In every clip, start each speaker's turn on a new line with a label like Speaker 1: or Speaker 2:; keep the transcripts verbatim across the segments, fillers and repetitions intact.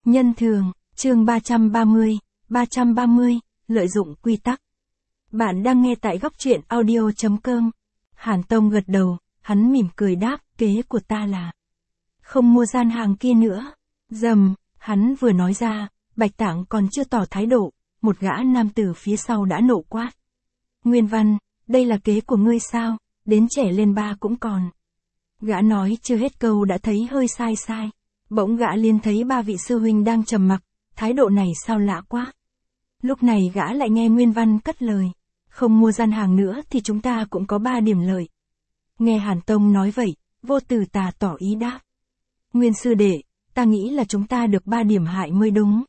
Speaker 1: Nhân thường, chương ba trăm ba mươi, ba trăm ba mươi, lợi dụng quy tắc. Bạn đang nghe tại góc truyện audio chấm com. Hàn Tông gật đầu, hắn mỉm cười đáp, kế của ta là không mua gian hàng kia nữa. Dầm, hắn vừa nói ra, Bạch Tạng còn chưa tỏ thái độ, một gã nam tử phía sau đã nộ quát. Nguyên Văn, đây là kế của ngươi sao, đến trẻ lên ba cũng còn. Gã nói chưa hết câu đã thấy hơi sai sai. Bỗng gã liền thấy ba vị sư huynh đang trầm mặc, thái độ này sao lạ quá. Lúc này gã lại nghe Nguyên Văn cất lời. Không mua gian hàng nữa thì chúng ta cũng có ba điểm lợi. Nghe Hàn Tông nói vậy, Vô Tử Tà tỏ ý đáp. Nguyên sư đệ, ta nghĩ là chúng ta được ba điểm hại mới đúng.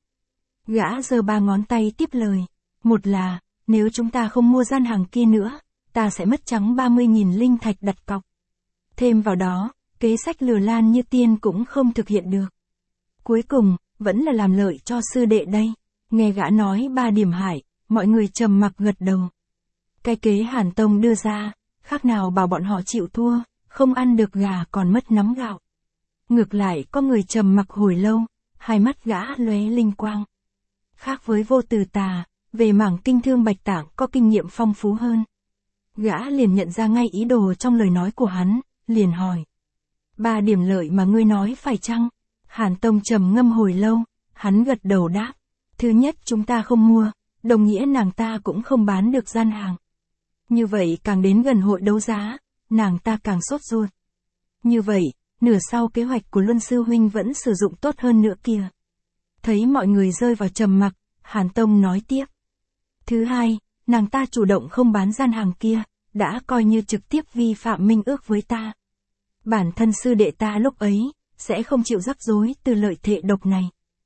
Speaker 1: Gã giơ ba ngón tay tiếp lời. Một là, nếu chúng ta không mua gian hàng kia nữa, ta sẽ mất trắng ba mươi nghìn linh thạch đặt cọc. Thêm vào đó, kế sách lừa Lan Như Tiên cũng không thực hiện được. Cuối cùng, vẫn là làm lợi cho sư đệ đây. Nghe gã nói ba điểm hại, mọi người trầm mặc gật đầu. Cái kế Hàn Tông đưa ra, khác nào bảo bọn họ chịu thua, không ăn được gà còn mất nắm gạo. Ngược lại có người trầm mặc hồi lâu, hai mắt gã lóe linh quang. Khác với Vô Tử Tà, về mảng kinh thương Bạch Tạng có kinh nghiệm phong phú hơn. Gã liền nhận ra ngay ý đồ trong lời nói của hắn, liền hỏi. Ba điểm lợi mà ngươi nói phải chăng? Hàn Tông trầm ngâm hồi lâu, hắn gật đầu đáp. Thứ nhất chúng ta không mua, đồng nghĩa nàng ta cũng không bán được gian hàng. Như vậy càng đến gần hội đấu giá, nàng ta càng sốt ruột. Như vậy, nửa sau kế hoạch của Luân Sư Huynh vẫn sử dụng tốt hơn nữa kìa. Thấy mọi người rơi vào trầm mặc, Hàn Tông nói tiếp. Thứ hai, nàng ta chủ động không bán gian hàng kia, đã coi như trực tiếp vi phạm minh ước với ta. Bản thân sư đệ ta lúc ấy, sẽ không chịu rắc rối từ lợi thệ độc này.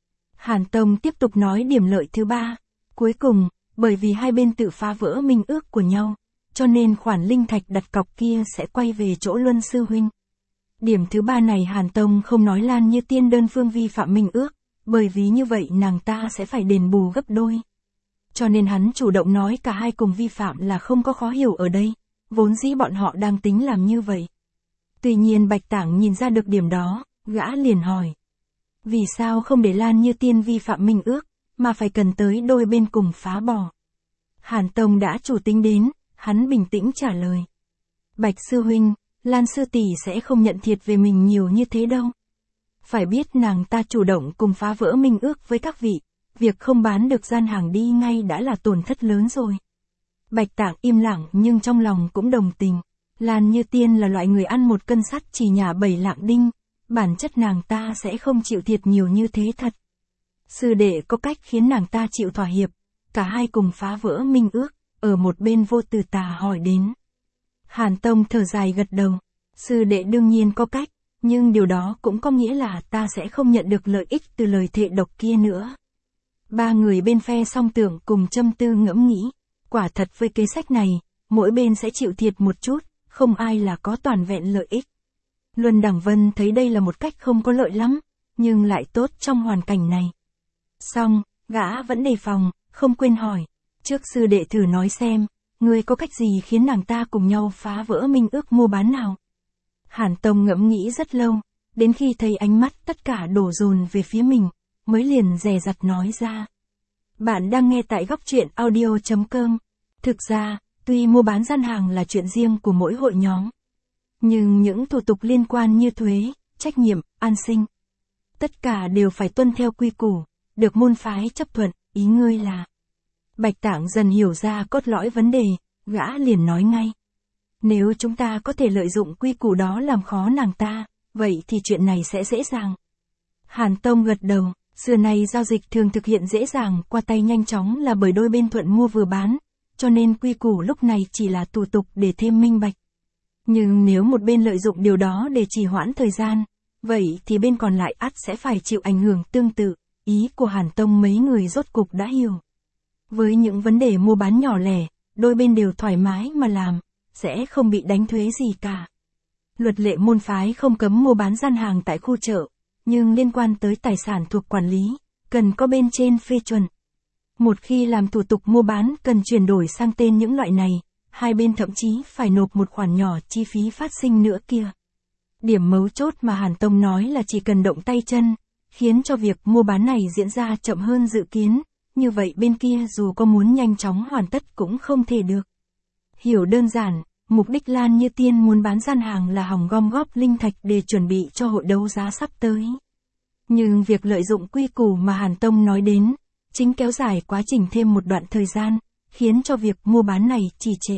Speaker 1: Hàn Tông tiếp tục nói điểm lợi thứ ba. Cuối cùng, bởi vì hai bên tự phá vỡ minh ước của nhau, cho nên khoản linh thạch đặt cọc kia sẽ quay về chỗ Luân Sư Huynh. Điểm thứ ba này Hàn Tông không nói Lan Như Tiên đơn phương vi phạm minh ước, bởi vì như vậy nàng ta sẽ phải đền bù gấp đôi. Cho nên hắn chủ động nói cả hai cùng vi phạm là không có khó hiểu ở đây, vốn dĩ bọn họ đang tính làm như vậy. Tuy nhiên Bạch Tạng nhìn ra được điểm đó, gã liền hỏi. Vì sao không để Lan Như Tiên vi phạm minh ước, mà phải cần tới đôi bên cùng phá bỏ? Hàn Tông đã chủ tính đến, hắn bình tĩnh trả lời. Bạch Sư Huynh, Lan Sư Tỷ sẽ không nhận thiệt về mình nhiều như thế đâu. Phải biết nàng ta chủ động cùng phá vỡ minh ước với các vị, việc không bán được gian hàng đi ngay đã là tổn thất lớn rồi. Bạch Tạng im lặng nhưng trong lòng cũng đồng tình. Lan Như Tiên là loại người ăn một cân sắt chỉ nhả bảy lạng đinh, bản chất nàng ta sẽ không chịu thiệt nhiều như thế thật. Sư đệ có cách khiến nàng ta chịu thỏa hiệp, cả hai cùng phá vỡ minh ước, ở một bên Vô Tử Tà hỏi đến. Hàn Tông thở dài gật đầu, sư đệ đương nhiên có cách, nhưng điều đó cũng có nghĩa là ta sẽ không nhận được lợi ích từ lời thệ độc kia nữa. Ba người bên phe song tưởng cùng châm tư ngẫm nghĩ, quả thật với kế sách này, mỗi bên sẽ chịu thiệt một chút, không ai là có toàn vẹn lợi ích. Luân Đằng Vân thấy đây là một cách không có lợi lắm, nhưng lại tốt trong hoàn cảnh này. Xong, gã vẫn đề phòng, không quên hỏi. Trước sư đệ thử nói xem, ngươi có cách gì khiến nàng ta cùng nhau phá vỡ minh ước mua bán nào? Hàn Tông ngẫm nghĩ rất lâu, đến khi thấy ánh mắt tất cả đổ dồn về phía mình, mới liền dè dặt nói ra. Bạn đang nghe tại góc truyện audio chấm com. Thực ra, tuy mua bán gian hàng là chuyện riêng của mỗi hội nhóm, nhưng những thủ tục liên quan như thuế, trách nhiệm, an sinh, tất cả đều phải tuân theo quy củ, được môn phái chấp thuận, ý ngươi là. Bạch Tạng dần hiểu ra cốt lõi vấn đề, gã liền nói ngay. Nếu chúng ta có thể lợi dụng quy củ đó làm khó nàng ta, vậy thì chuyện này sẽ dễ dàng. Hàn Tông gật đầu, xưa nay giao dịch thường thực hiện dễ dàng qua tay nhanh chóng là bởi đôi bên thuận mua vừa bán, cho nên quy củ lúc này chỉ là thủ tục để thêm minh bạch. Nhưng nếu một bên lợi dụng điều đó để trì hoãn thời gian, vậy thì bên còn lại ắt sẽ phải chịu ảnh hưởng tương tự, ý của Hàn Tông mấy người rốt cục đã hiểu. Với những vấn đề mua bán nhỏ lẻ, đôi bên đều thoải mái mà làm, sẽ không bị đánh thuế gì cả. Luật lệ môn phái không cấm mua bán gian hàng tại khu chợ, nhưng liên quan tới tài sản thuộc quản lý, cần có bên trên phê chuẩn. Một khi làm thủ tục mua bán cần chuyển đổi sang tên những loại này, hai bên thậm chí phải nộp một khoản nhỏ chi phí phát sinh nữa kia. Điểm mấu chốt mà Hàn Tông nói là chỉ cần động tay chân, khiến cho việc mua bán này diễn ra chậm hơn dự kiến, như vậy bên kia dù có muốn nhanh chóng hoàn tất cũng không thể được. Hiểu đơn giản, mục đích Lan Như Tiên muốn bán gian hàng là hòng gom góp linh thạch để chuẩn bị cho hội đấu giá sắp tới. Nhưng việc lợi dụng quy củ mà Hàn Tông nói đến, chính kéo dài quá trình thêm một đoạn thời gian, khiến cho việc mua bán này trì trệ.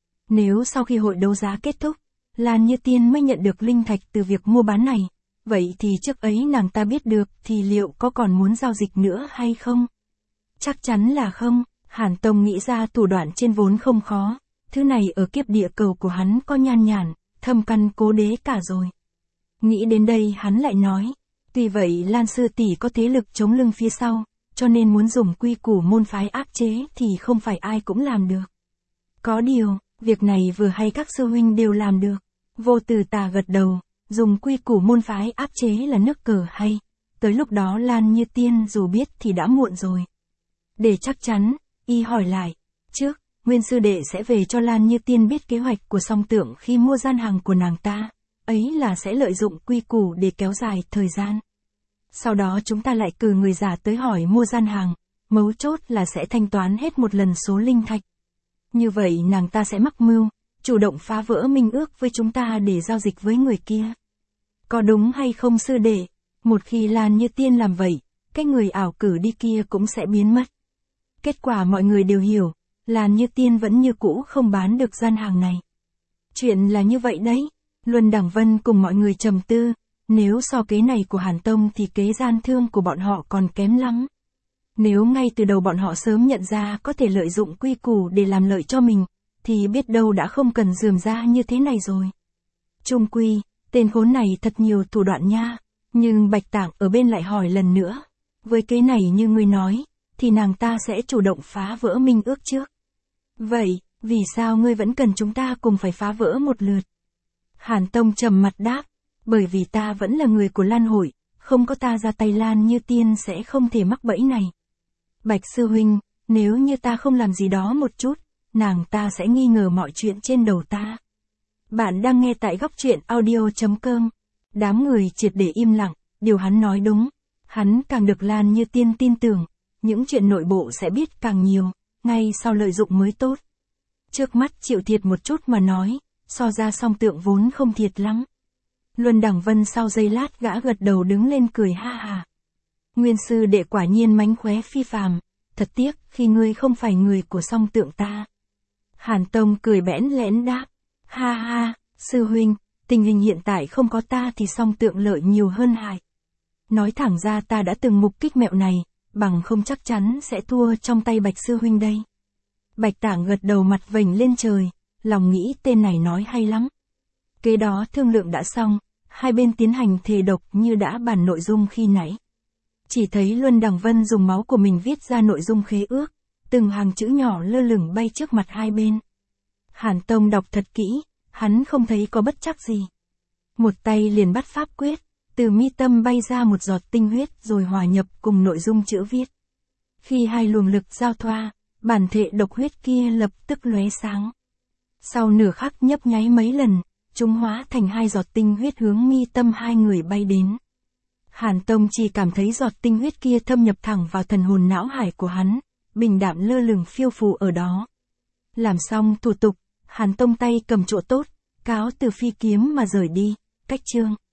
Speaker 1: Nếu sau khi hội đấu giá kết thúc, Lan Như Tiên mới nhận được linh thạch từ việc mua bán này, vậy thì trước ấy nàng ta biết được thì liệu có còn muốn giao dịch nữa hay không? Chắc chắn là không, Hàn Tông nghĩ ra thủ đoạn trên vốn không khó, thứ này ở kiếp địa cầu của hắn có nhan nhản, thâm căn cố đế cả rồi. Nghĩ đến đây hắn lại nói, tuy vậy Lan sư tỷ có thế lực chống lưng phía sau, cho nên muốn dùng quy củ môn phái áp chế thì không phải ai cũng làm được. Có điều, việc này vừa hay các sư huynh đều làm được. Vô Từ Tà gật đầu, dùng quy củ môn phái áp chế là nước cờ hay, tới lúc đó Lan Như Tiên dù biết thì đã muộn rồi. Để chắc chắn, y hỏi lại, trước, Nguyên sư đệ sẽ về cho Lan Như Tiên biết kế hoạch của song tượng khi mua gian hàng của nàng ta, ấy là sẽ lợi dụng quy củ để kéo dài thời gian. Sau đó chúng ta lại cử người giả tới hỏi mua gian hàng, mấu chốt là sẽ thanh toán hết một lần số linh thạch. Như vậy nàng ta sẽ mắc mưu, chủ động phá vỡ minh ước với chúng ta để giao dịch với người kia. Có đúng hay không sư đệ? Một khi Lan Như Tiên làm vậy, cái người ảo cử đi kia cũng sẽ biến mất. Kết quả mọi người đều hiểu, Lan Như Tiên vẫn như cũ không bán được gian hàng này. Chuyện là như vậy đấy, Luân Đẳng Vân cùng mọi người trầm tư, nếu so kế này của Hàn Tông thì kế gian thương của bọn họ còn kém lắm. Nếu ngay từ đầu bọn họ sớm nhận ra có thể lợi dụng quy củ để làm lợi cho mình, thì biết đâu đã không cần rườm ra như thế này rồi. Chung quy, tên khốn này thật nhiều thủ đoạn nha, nhưng Bạch Tạng ở bên lại hỏi lần nữa, với kế này như ngươi nói, thì nàng ta sẽ chủ động phá vỡ minh ước trước. Vậy, vì sao ngươi vẫn cần chúng ta cùng phải phá vỡ một lượt? Hàn Tông trầm mặt đáp, bởi vì ta vẫn là người của Lan hội, không có ta ra tay Lan Như Tiên sẽ không thể mắc bẫy này. Bạch sư huynh, nếu như ta không làm gì đó một chút, nàng ta sẽ nghi ngờ mọi chuyện trên đầu ta. Bạn đang nghe tại góc truyện audio chấm com. Đám người triệt để im lặng, điều hắn nói đúng. Hắn càng được Lan Như Tiên tin tưởng, những chuyện nội bộ sẽ biết càng nhiều, ngay sau lợi dụng mới tốt. Trước mắt chịu thiệt một chút mà nói, so ra song tượng vốn không thiệt lắm. Luân Đẳng Vân sau giây lát gã gật đầu đứng lên cười ha hà. Nguyên sư đệ quả nhiên mánh khóe phi phàm, thật tiếc khi ngươi không phải người của song tượng ta. Hàn Tông cười bẽn lẽn đáp, ha ha, sư huynh, tình hình hiện tại không có ta thì song tượng lợi nhiều hơn hại. Nói thẳng ra ta đã từng mục kích mẹo này, bằng không chắc chắn sẽ thua trong tay Bạch sư huynh đây. Bạch Tạng gật đầu mặt vểnh lên trời, lòng nghĩ tên này nói hay lắm. Kế đó thương lượng đã xong, hai bên tiến hành thề độc như đã bàn nội dung khi nãy. Chỉ thấy Luân Đằng Vân dùng máu của mình viết ra nội dung khế ước, từng hàng chữ nhỏ lơ lửng bay trước mặt hai bên. Hàn Tông đọc thật kỹ, hắn không thấy có bất trắc gì. Một tay liền bắt pháp quyết, từ mi tâm bay ra một giọt tinh huyết rồi hòa nhập cùng nội dung chữ viết. Khi hai luồng lực giao thoa, bản thể độc huyết kia lập tức lóe sáng. Sau nửa khắc nhấp nháy mấy lần, chúng hóa thành hai giọt tinh huyết hướng mi tâm hai người bay đến. Hàn Tông chỉ cảm thấy giọt tinh huyết kia thâm nhập thẳng vào thần hồn não hải của hắn, bình đạm lơ lửng phiêu phù ở đó. Làm xong thủ tục, Hàn Tông tay cầm chỗ tốt, cáo từ phi kiếm mà rời đi, cách chương.